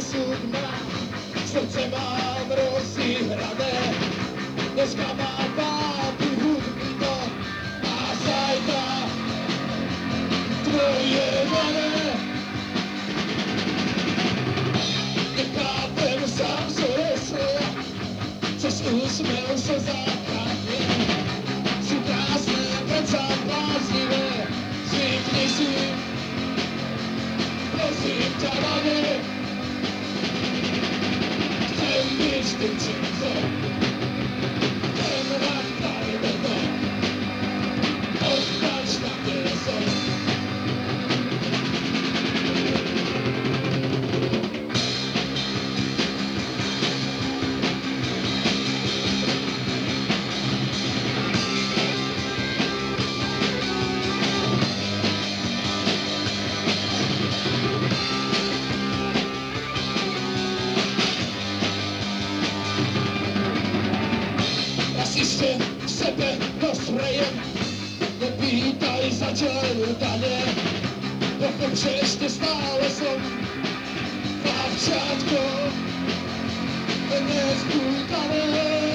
osud má, srdce mám rozihrané. Dneska má páty hudby to a zajtra tvoje dané. Nechápem sám svoje slova, cez úsmev sa zakradne. Sú krásne, predsa bláznivé, zvykni si, prosím ťa na ne. Chcem byť tým, čím som, chcem hrať klarineto, ostať tam, kde som. Ešte k sebe dosprejem, nepýtaj za čertanie, pochop, že ešte stále som bavčátko, nespútané.